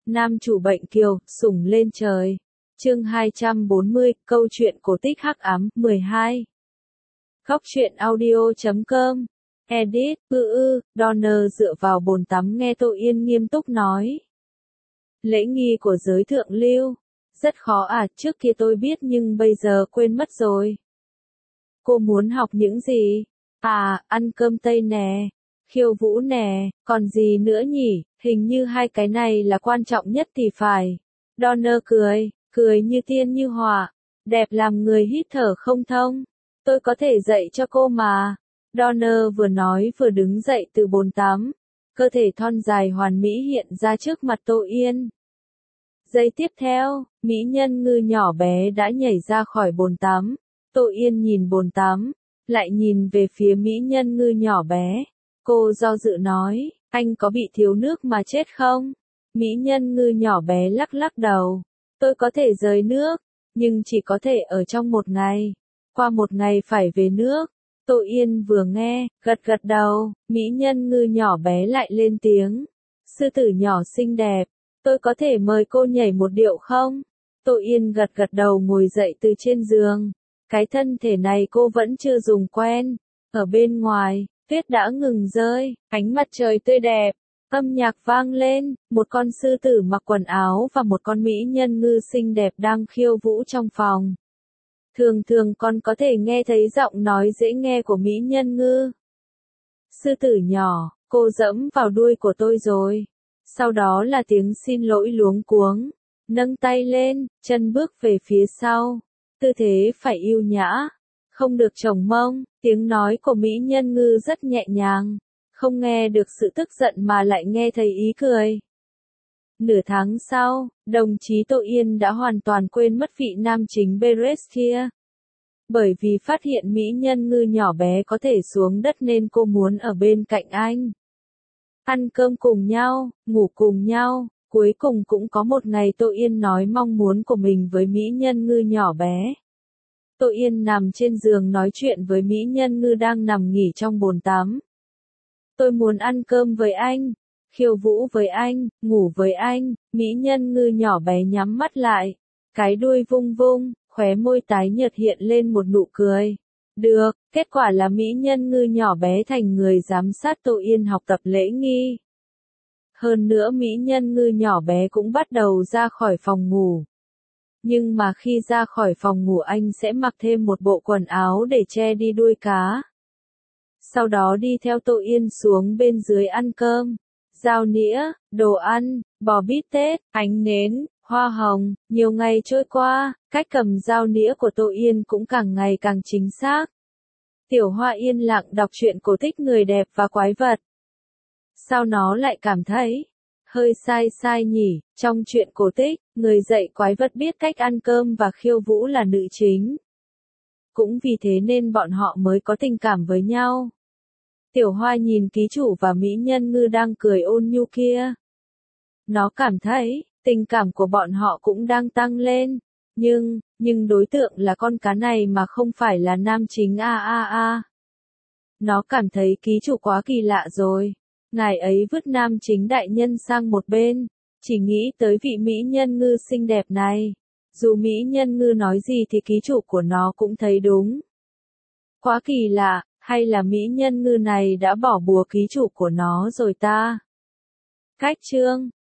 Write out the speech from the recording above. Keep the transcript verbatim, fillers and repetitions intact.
Nam chủ bệnh kiều, sủng lên trời. Chương hai trăm bốn mươi, câu chuyện cổ tích hắc ám, mười hai. Góc truyện audio chấm com. Edit, ư ư, Donner dựa vào bồn tắm nghe Tô Yên nghiêm túc nói. Lễ nghi của giới thượng lưu. Rất khó à, trước kia tôi biết nhưng bây giờ quên mất rồi. Cô muốn học những gì? À, ăn cơm Tây nè. Khiêu vũ nè, còn gì nữa nhỉ? Hình như hai cái này là quan trọng nhất thì phải. Donner cười, cười như tiên như họa. Đẹp làm người hít thở không thông. Tôi có thể dạy cho cô mà. Donner vừa nói vừa đứng dậy từ bồn tắm. Cơ thể thon dài hoàn mỹ hiện ra trước mặt Tô Yên. Giây tiếp theo, mỹ nhân ngư nhỏ bé đã nhảy ra khỏi bồn tắm. Tô Yên nhìn bồn tắm, lại nhìn về phía mỹ nhân ngư nhỏ bé. Cô do dự nói, anh có bị thiếu nước mà chết không? Mỹ nhân ngư nhỏ bé lắc lắc đầu. Tôi có thể rời nước, nhưng chỉ có thể ở trong một ngày. Qua một ngày phải về nước. Tô Yên vừa nghe, gật gật đầu, mỹ nhân ngư nhỏ bé lại lên tiếng. Sư tử nhỏ xinh đẹp, tôi có thể mời cô nhảy một điệu không? Tô Yên gật gật đầu ngồi dậy từ trên giường. Cái thân thể này cô vẫn chưa dùng quen. Ở bên ngoài, tuyết đã ngừng rơi, ánh mặt trời tươi đẹp, âm nhạc vang lên, một con sư tử mặc quần áo và một con mỹ nhân ngư xinh đẹp đang khiêu vũ trong phòng. Thường thường con có thể nghe thấy giọng nói dễ nghe của mỹ nhân ngư. Sư tử nhỏ, cô dẫm vào đuôi của tôi rồi. Sau đó là tiếng xin lỗi luống cuống, nâng tay lên, chân bước về phía sau. Tư thế phải yêu nhã, không được chồng mông, tiếng nói của mỹ nhân ngư rất nhẹ nhàng, không nghe được sự tức giận mà lại nghe thấy ý cười. Nửa tháng sau, đồng chí Tô Yên đã hoàn toàn quên mất vị nam chính Beres kia. Bởi vì phát hiện mỹ nhân ngư nhỏ bé có thể xuống đất nên cô muốn ở bên cạnh anh. Ăn cơm cùng nhau, ngủ cùng nhau, cuối cùng cũng có một ngày Tô Yên nói mong muốn của mình với mỹ nhân ngư nhỏ bé. Tô Yên nằm trên giường nói chuyện với mỹ nhân ngư đang nằm nghỉ trong bồn tắm. Tôi muốn ăn cơm với anh, khiêu vũ với anh, ngủ với anh, mỹ nhân ngư nhỏ bé nhắm mắt lại. Cái đuôi vung vung, khóe môi tái nhợt hiện lên một nụ cười. Được, kết quả là mỹ nhân ngư nhỏ bé thành người giám sát Tô Yên học tập lễ nghi. Hơn nữa mỹ nhân ngư nhỏ bé cũng bắt đầu ra khỏi phòng ngủ. Nhưng mà khi ra khỏi phòng ngủ anh sẽ mặc thêm một bộ quần áo để che đi đuôi cá. Sau đó đi theo Tô Yên xuống bên dưới ăn cơm. Dao nĩa, đồ ăn, bò bít tết, ánh nến, hoa hồng, nhiều ngày trôi qua, cách cầm dao nĩa của Tô Yên cũng càng ngày càng chính xác. Tiểu Hoa yên lặng đọc truyện cổ tích người đẹp và quái vật. Sao nó lại cảm thấy hơi sai sai nhỉ? Trong truyện cổ tích, người dạy quái vật biết cách ăn cơm và khiêu vũ là nữ chính. Cũng vì thế nên bọn họ mới có tình cảm với nhau. Tiểu Hoa nhìn ký chủ và mỹ nhân ngư đang cười ôn nhu kia. Nó cảm thấy, tình cảm của bọn họ cũng đang tăng lên. Nhưng, nhưng đối tượng là con cá này mà không phải là nam chính a a a. Nó cảm thấy ký chủ quá kỳ lạ rồi. Ngài ấy vứt nam chính đại nhân sang một bên, chỉ nghĩ tới vị mỹ nhân ngư xinh đẹp này. Dù mỹ nhân ngư nói gì thì ký chủ của nó cũng thấy đúng. Quá kỳ lạ, hay là mỹ nhân ngư này đã bỏ bùa ký chủ của nó rồi ta? Cách chương